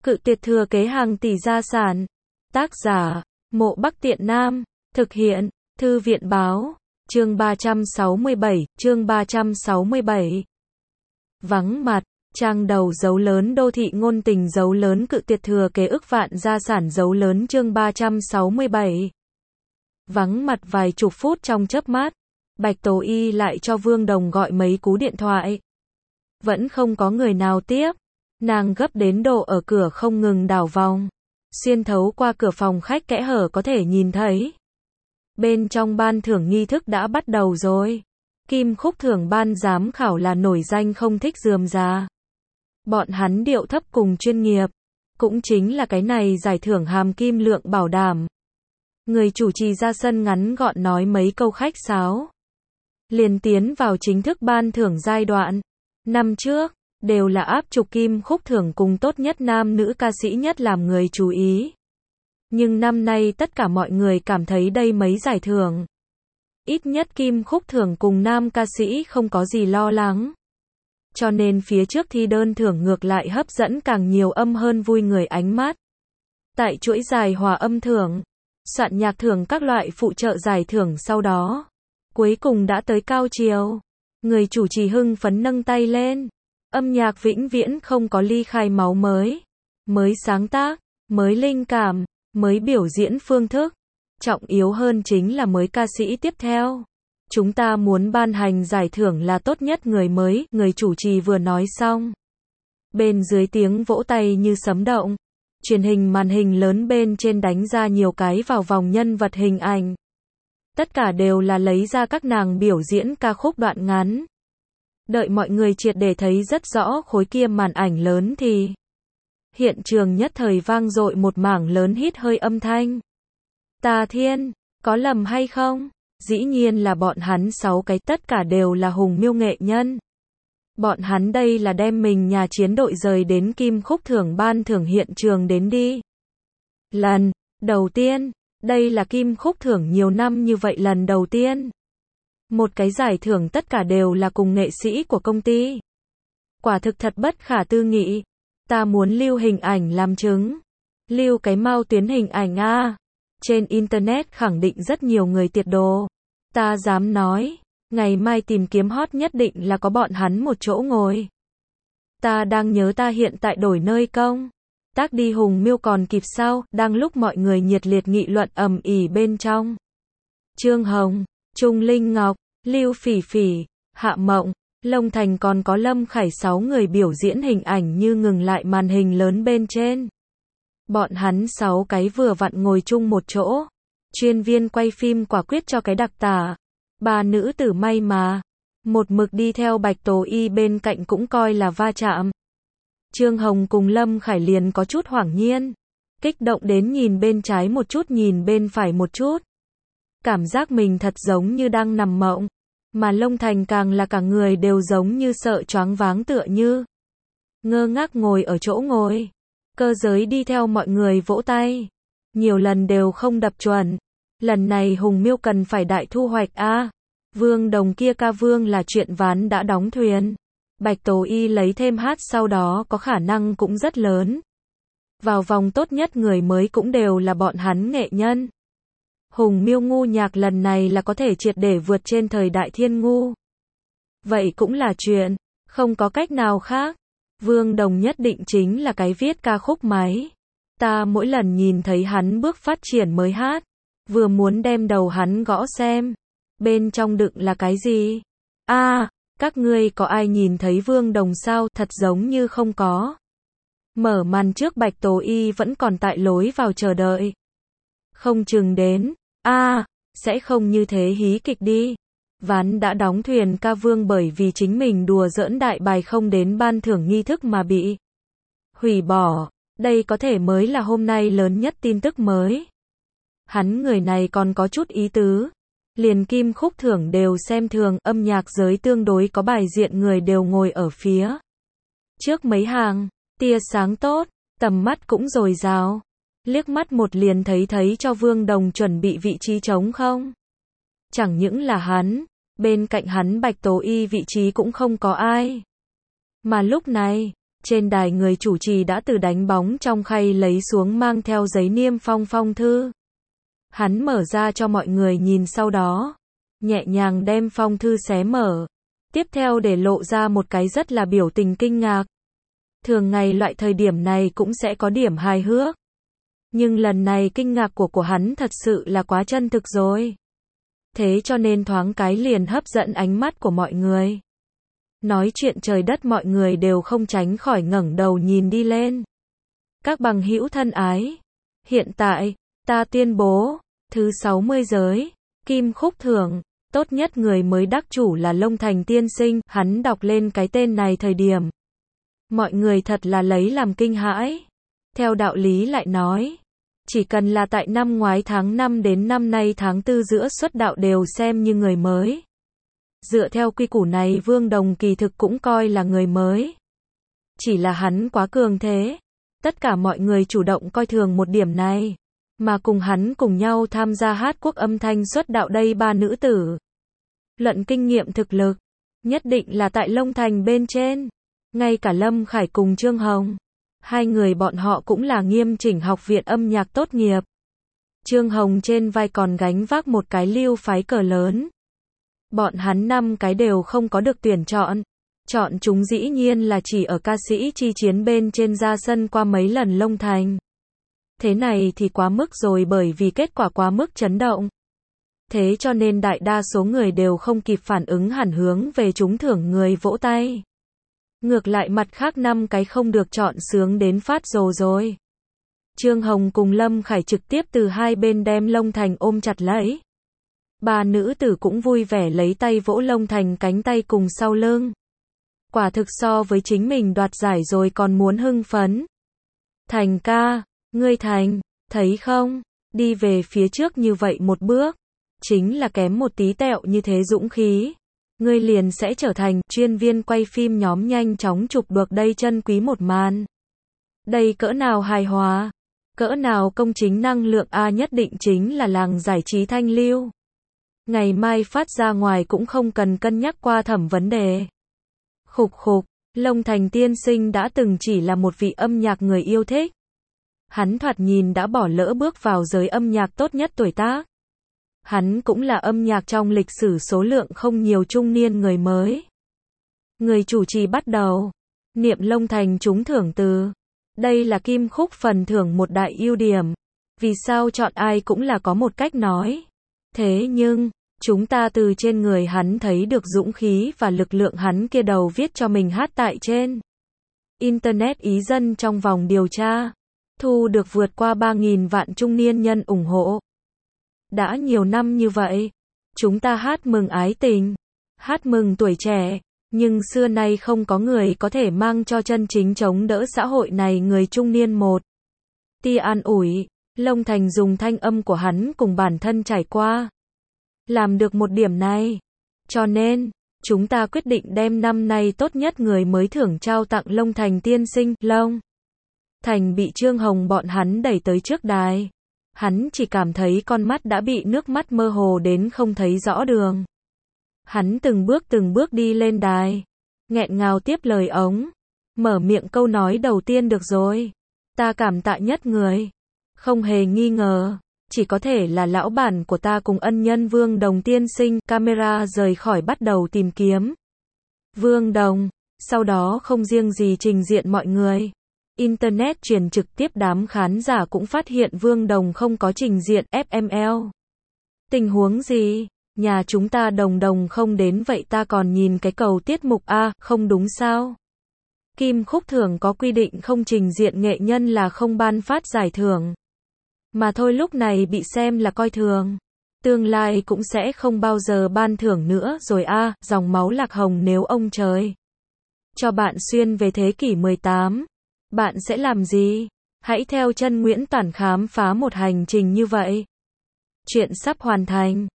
Cự tuyệt thừa kế hàng tỷ gia sản. Tác giả, Mộ Bắc Tiện Nam. Thực hiện, Thư viện báo. Chương 367, chương 367. Vắng mặt, trang đầu dấu lớn đô thị ngôn tình dấu lớn cự tuyệt thừa kế ức vạn gia sản dấu lớn chương 367. Vắng mặt vài chục phút trong chớp mắt, Bạch Tố Y lại cho Vương Đồng gọi mấy cú điện thoại. Vẫn không có người nào tiếp. Nàng gấp đến độ ở cửa không ngừng đảo vòng. Xuyên thấu qua cửa phòng khách kẽ hở có thể nhìn thấy. Bên trong ban thưởng nghi thức đã bắt đầu rồi. Kim Khúc Thưởng ban giám khảo là nổi danh không thích rườm rà. Bọn hắn điệu thấp cùng chuyên nghiệp. Cũng chính là cái này giải thưởng hàm kim lượng bảo đảm. Người chủ trì ra sân ngắn gọn nói mấy câu khách sáo. Liền tiến vào chính thức ban thưởng giai đoạn. Năm trước, đều là áp trục Kim Khúc Thưởng cùng tốt nhất nam nữ ca sĩ nhất làm người chú ý. Nhưng năm nay tất cả mọi người cảm thấy đây mấy giải thưởng. Ít nhất Kim Khúc Thưởng cùng nam ca sĩ không có gì lo lắng. Cho nên phía trước thi đơn thưởng ngược lại hấp dẫn càng nhiều âm hơn vui người ánh mắt. Tại chuỗi dài hòa âm thưởng, soạn nhạc thưởng các loại phụ trợ giải thưởng sau đó. Cuối cùng đã tới cao chiều. Người chủ trì hưng phấn nâng tay lên. Âm nhạc vĩnh viễn không có ly khai máu mới. Mới sáng tác, mới linh cảm, mới biểu diễn phương thức. Trọng yếu hơn chính là mới ca sĩ tiếp theo. Chúng ta muốn ban hành giải thưởng là tốt nhất người mới, người chủ trì vừa nói xong. Bên dưới tiếng vỗ tay như sấm động. Truyền hình màn hình lớn bên trên đánh ra nhiều cái vào vòng nhân vật hình ảnh. Tất cả đều là lấy ra các nàng biểu diễn ca khúc đoạn ngắn. Đợi mọi người triệt để thấy rất rõ khối kia màn ảnh lớn thì hiện trường nhất thời vang dội một mảng lớn hít hơi âm thanh. Tà Thiên, có lầm hay không? Dĩ nhiên là bọn hắn 6 cái tất cả đều là Hùng Miêu nghệ nhân. Bọn hắn đây là đem mình nhà chiến đội rời đến Kim Khúc Thưởng ban thưởng hiện trường đến đi. Lần đầu tiên, đây là Kim Khúc Thưởng nhiều năm như vậy lần đầu tiên. Một cái giải thưởng tất cả đều là cùng nghệ sĩ của công ty. Quả thực thật bất khả tư nghị. Ta muốn lưu hình ảnh làm chứng. Lưu cái mau tuyến hình ảnh a. Trên internet khẳng định rất nhiều người tiệt đồ. Ta dám nói, ngày mai tìm kiếm hot nhất định là có bọn hắn một chỗ ngồi. Ta đang nhớ ta hiện tại đổi nơi công tác đi Hùng Miêu còn kịp sao, đang lúc mọi người nhiệt liệt nghị luận ầm ĩ bên trong. Trương Hồng, Trung Linh Ngọc, Lưu Phỉ Phỉ, Hạ Mộng, Long Thành còn có Lâm Khải 6 người biểu diễn hình ảnh như ngừng lại màn hình lớn bên trên. Bọn hắn 6 cái vừa vặn ngồi chung một chỗ. Chuyên viên quay phim quả quyết cho cái đặc tả. 3 nữ tử may mà. Một mực đi theo Bạch Tố Y bên cạnh cũng coi là va chạm. Trương Hồng cùng Lâm Khải liền có chút hoảng nhiên. Kích động đến nhìn bên trái một chút nhìn bên phải một chút. Cảm giác mình thật giống như đang nằm mộng. Mà Long Thành càng là cả người đều giống như sợ choáng váng tựa như. Ngơ ngác ngồi ở chỗ ngồi. Cơ giới đi theo mọi người vỗ tay. Nhiều lần đều không đập chuẩn. Lần này Hùng Miêu cần phải đại thu hoạch a. Vương Đồng kia ca vương là chuyện ván đã đóng thuyền. Bạch Tố Y lấy thêm hát sau đó có khả năng cũng rất lớn. Vào vòng tốt nhất người mới cũng đều là bọn hắn nghệ nhân. Hùng Miêu ngu nhạc lần này là có thể triệt để vượt trên thời đại thiên ngu. Vậy cũng là chuyện, không có cách nào khác. Vương Đồng nhất định chính là cái viết ca khúc máy. Ta mỗi lần nhìn thấy hắn bước phát triển mới hát, vừa muốn đem đầu hắn gõ xem. Bên trong đựng là cái gì? Các ngươi có ai nhìn thấy Vương Đồng sao? Thật giống như không có. Mở màn trước Bạch Tố Y vẫn còn tại lối vào chờ đợi. Không chừng đến. Sẽ không như thế hí kịch đi. Ván đã đóng thuyền ca vương bởi vì chính mình đùa giỡn đại bài không đến ban thưởng nghi thức mà bị hủy bỏ. Đây có thể mới là hôm nay lớn nhất tin tức mới. Hắn người này còn có chút ý tứ. Liền Kim Khúc Thưởng đều xem thường, âm nhạc giới tương đối có bài diện người đều ngồi ở phía trước mấy hàng, tia sáng tốt, tầm mắt cũng dồi dào. Liếc mắt một liền thấy cho Vương Đồng chuẩn bị vị trí trống không. Chẳng những là hắn, bên cạnh hắn Bạch Tố Y vị trí cũng không có ai. Mà lúc này, Trên đài người chủ trì đã từ đánh bóng trong khay lấy xuống mang theo giấy niêm phong phong thư. Hắn mở ra cho mọi người nhìn, sau đó nhẹ nhàng đem phong thư xé mở. Tiếp theo để lộ ra một cái rất là biểu tình kinh ngạc. Thường ngày loại thời điểm này cũng sẽ có điểm hài hước. Nhưng lần này kinh ngạc của hắn thật sự là quá chân thực rồi. Thế cho nên thoáng cái liền hấp dẫn ánh mắt của mọi người. Nói chuyện trời đất mọi người đều không tránh khỏi ngẩng đầu nhìn đi lên. Các bằng hữu thân ái, hiện tại, ta tuyên bố, thứ 60 giới, Kim Khúc thưởng, tốt nhất người mới đắc chủ là Long Thành tiên sinh. Hắn đọc lên cái tên này thời điểm. Mọi người thật là lấy làm kinh hãi. Theo đạo lý lại nói, chỉ cần là tại năm ngoái tháng 5 đến năm nay tháng 4 giữa xuất đạo đều xem như người mới. Dựa theo quy củ này Vương Đồng kỳ thực cũng coi là người mới. Chỉ là hắn quá cường thế. Tất cả mọi người chủ động coi thường một điểm này. Mà cùng hắn cùng nhau tham gia hát quốc âm thanh xuất đạo đây ba nữ tử. Luận kinh nghiệm thực lực, nhất định là tại Long Thành bên trên. Ngay cả Lâm Khải cùng Trương Hồng. Hai người bọn họ cũng là nghiêm chỉnh học viện âm nhạc tốt nghiệp. Trương Hồng trên vai còn gánh vác một cái lưu phái cờ lớn. Bọn hắn 5 cái đều không có được tuyển chọn. Chọn chúng dĩ nhiên là chỉ ở ca sĩ chi chiến bên trên ra sân qua mấy lần Long Thành. Thế này thì quá mức rồi, bởi vì kết quả quá mức chấn động. Thế cho nên đại đa số người đều không kịp phản ứng hẳn hướng về trúng thưởng người vỗ tay. Ngược lại mặt khác 5 cái không được chọn sướng đến phát rồ rồi. Trương Hồng cùng Lâm Khải trực tiếp từ hai bên đem Long Thành ôm chặt lấy. Ba nữ tử cũng vui vẻ lấy tay vỗ Long Thành cánh tay cùng sau lưng. Quả thực so với chính mình đoạt giải rồi còn muốn hưng phấn. Thành ca, ngươi Thành, thấy không, đi về phía trước như vậy một bước, chính là kém một tí tẹo như thế dũng khí. Ngươi liền sẽ trở thành chuyên viên quay phim nhóm nhanh chóng chụp được đây chân quý một màn. Đây cỡ nào hài hòa, cỡ nào công chính năng lượng a, nhất định chính là làng giải trí thanh lưu. Ngày mai phát ra ngoài cũng không cần cân nhắc qua thẩm vấn đề. Khục khục, Long Thành tiên sinh đã từng chỉ là một vị âm nhạc người yêu thích. Hắn thoạt nhìn đã bỏ lỡ bước vào giới âm nhạc tốt nhất tuổi tác. Hắn cũng là âm nhạc trong lịch sử số lượng không nhiều trung niên người mới. Người chủ trì bắt đầu niệm Long Thành trúng thưởng từ. Đây là Kim Khúc phần thưởng một đại ưu điểm. Vì sao chọn ai cũng là có một cách nói. Thế nhưng, chúng ta từ trên người hắn thấy được dũng khí và lực lượng hắn kia đầu viết cho mình hát tại trên Internet ý dân trong vòng điều tra. Thu được vượt qua 3.000 vạn trung niên nhân ủng hộ. Đã nhiều năm như vậy, chúng ta hát mừng ái tình, hát mừng tuổi trẻ, nhưng xưa nay không có người có thể mang cho chân chính chống đỡ xã hội này người trung niên một tia an ủi. Long Thành dùng thanh âm của hắn cùng bản thân trải qua, làm được một điểm này. Cho nên, chúng ta quyết định đem năm nay tốt nhất người mới thưởng trao tặng Long Thành tiên sinh. Long Thành bị Trương Hồng bọn hắn đẩy tới trước đài. Hắn chỉ cảm thấy con mắt đã bị nước mắt mơ hồ đến không thấy rõ đường. Hắn từng bước đi lên đài, nghẹn ngào tiếp lời ống, mở miệng câu nói đầu tiên, được rồi, ta cảm tạ nhất người, không hề nghi ngờ, chỉ có thể là lão bản của ta cùng ân nhân Vương Đồng tiên sinh. Camera rời khỏi bắt đầu tìm kiếm Vương Đồng, sau đó không riêng gì trình diện mọi người. Internet truyền trực tiếp đám khán giả cũng phát hiện Vương Đồng không có trình diện FML. Tình huống gì? Nhà chúng ta Đồng không đến vậy ta còn nhìn cái cầu tiết mục a, không đúng sao? Kim Khúc thưởng có quy định không trình diện nghệ nhân là không ban phát giải thưởng. Mà thôi, lúc này bị xem là coi thường. Tương lai cũng sẽ không bao giờ ban thưởng nữa rồi a, dòng máu Lạc Hồng nếu ông trời cho bạn xuyên về thế kỷ 18. Bạn sẽ làm gì? Hãy theo chân Nguyễn Toản khám phá một hành trình như vậy. Chuyện sắp hoàn thành.